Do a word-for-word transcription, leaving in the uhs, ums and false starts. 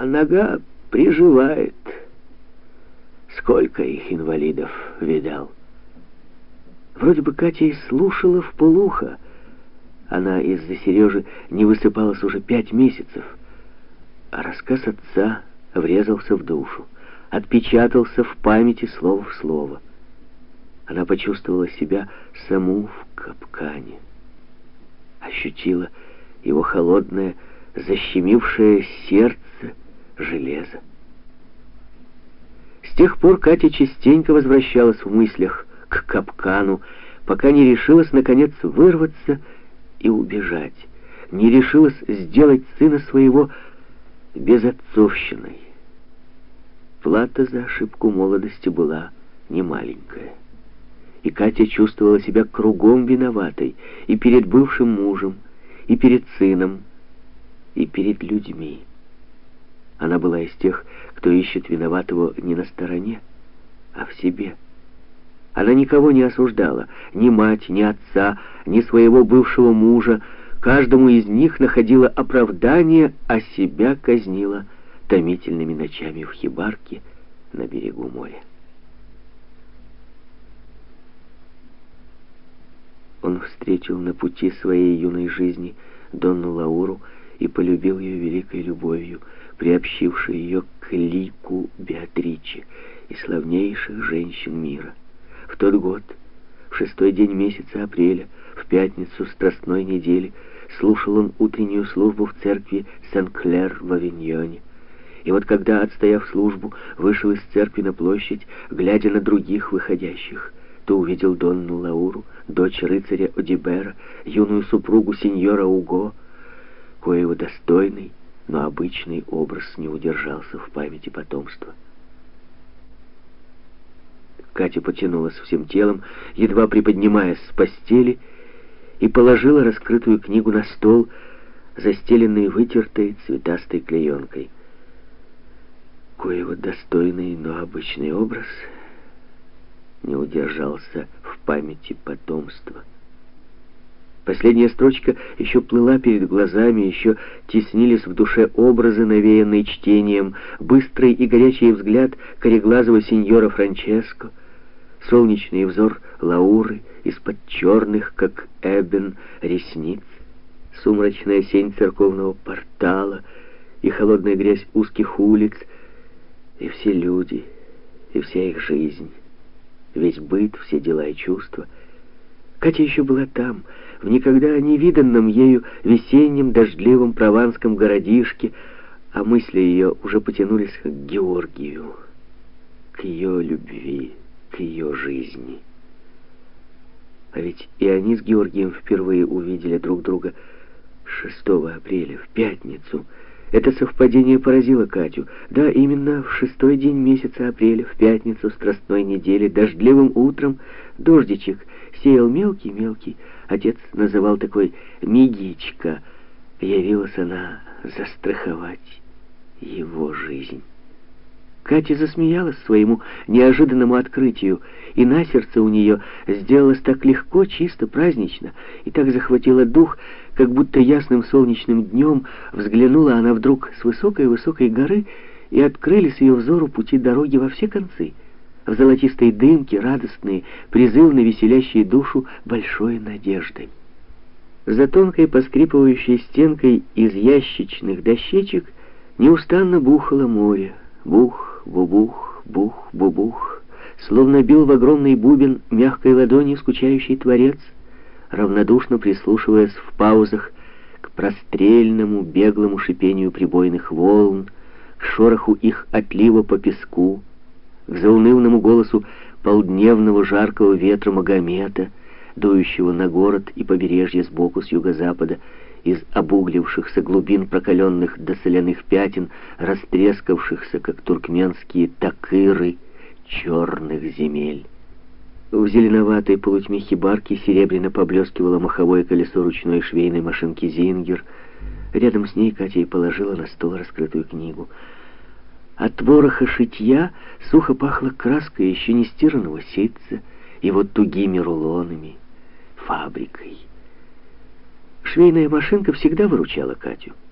нога приживает. Сколько их инвалидов видал. Вроде бы Катя и слушала вполуха. Она из-за Сережи не высыпалась уже пять месяцев. А рассказ отца врезался в душу, отпечатался в памяти слово в слово. Она почувствовала себя саму в капкане. Ощутила его холодное, защемившее сердце железо. С тех пор Катя частенько возвращалась в мыслях к капкану, пока не решилась, наконец, вырваться и убежать, не решилась сделать сына своего безотцовщиной. Плата за ошибку молодости была немаленькая. И Катя чувствовала себя кругом виноватой и перед бывшим мужем, и перед сыном, и перед людьми. Она была из тех, кто ищет виноватого не на стороне, а в себе. Она никого не осуждала, ни мать, ни отца, ни своего бывшего мужа. Каждому из них находила оправдание, а себя казнила томительными ночами в хибарке на берегу моря. Он встретил на пути своей юной жизни Донну Лауру и полюбил ее великой любовью, приобщившей ее к лику Беатриче и славнейших женщин мира. В тот год, в шестой день месяца апреля, в пятницу страстной недели, слушал он утреннюю службу в церкви Сен-Клер в Авиньоне. И вот когда, отстояв службу, вышел из церкви на площадь, глядя на других выходящих, то увидел Донну Лауру, дочь рыцаря Одибера, юную супругу сеньора Уго, коего достойный, но обычный образ не удержался в памяти потомства. Катя потянулась всем телом, едва приподнимаясь с постели, и положила раскрытую книгу на стол, застеленный вытертой цветастой клеенкой. Коего достойный, но обычный образ не удержался в памяти потомства. Последняя строчка еще плыла перед глазами, еще теснились в душе образы, навеянные чтением, быстрый и горячий взгляд кореглазого сеньора Франческо, солнечный взор Лауры из-под черных, как эбен, ресниц, сумрачная сень церковного портала и холодная грязь узких улиц, и все люди, и вся их жизнь, весь быт, все дела и чувства. Катя еще была там, в никогда не виданном ею весеннем дождливом прованском городишке, а мысли ее уже потянулись к Георгию, к ее любви, к ее жизни. А ведь и они с Георгием впервые увидели друг друга шестого апреля, в пятницу. Это совпадение поразило Катю. Да, именно в шестой день месяца апреля, в пятницу страстной недели, дождливым утром, дождичек сеял мелкий-мелкий, отец называл такой «мигичка», явилась она застраховать его жизнь. Катя засмеялась своему неожиданному открытию, и на сердце у нее сделалось так легко, чисто, празднично, и так захватило дух, как будто ясным солнечным днем взглянула она вдруг с высокой-высокой горы, и открылись ее взору пути дороги во все концы, в золотистой дымке, радостные, призывно веселящие душу большой надеждой. За тонкой поскрипывающей стенкой из ящичных дощечек неустанно бухало море. Бух, бубух, бух, бубух, словно бил в огромный бубен мягкой ладонью скучающий творец, равнодушно прислушиваясь в паузах к прострельному, беглому шипению прибойных волн, к шороху их отлива по песку, к заунывному голосу полдневного жаркого ветра Магомета, дующего на город и побережье сбоку с юго-запада, из обуглившихся глубин прокаленных до соляных пятен, растрескавшихся, как туркменские такыры, черных земель. В зеленоватой полутьме хибарки серебряно поблескивало маховое колесо ручной швейной машинки «Зингер». Рядом с ней Катя и положила на стол раскрытую книгу. От вороха шитья сухо пахло краской еще не стиранного ситца и вот тугими рулонами, фабрикой. Швейная машинка всегда выручала Катю.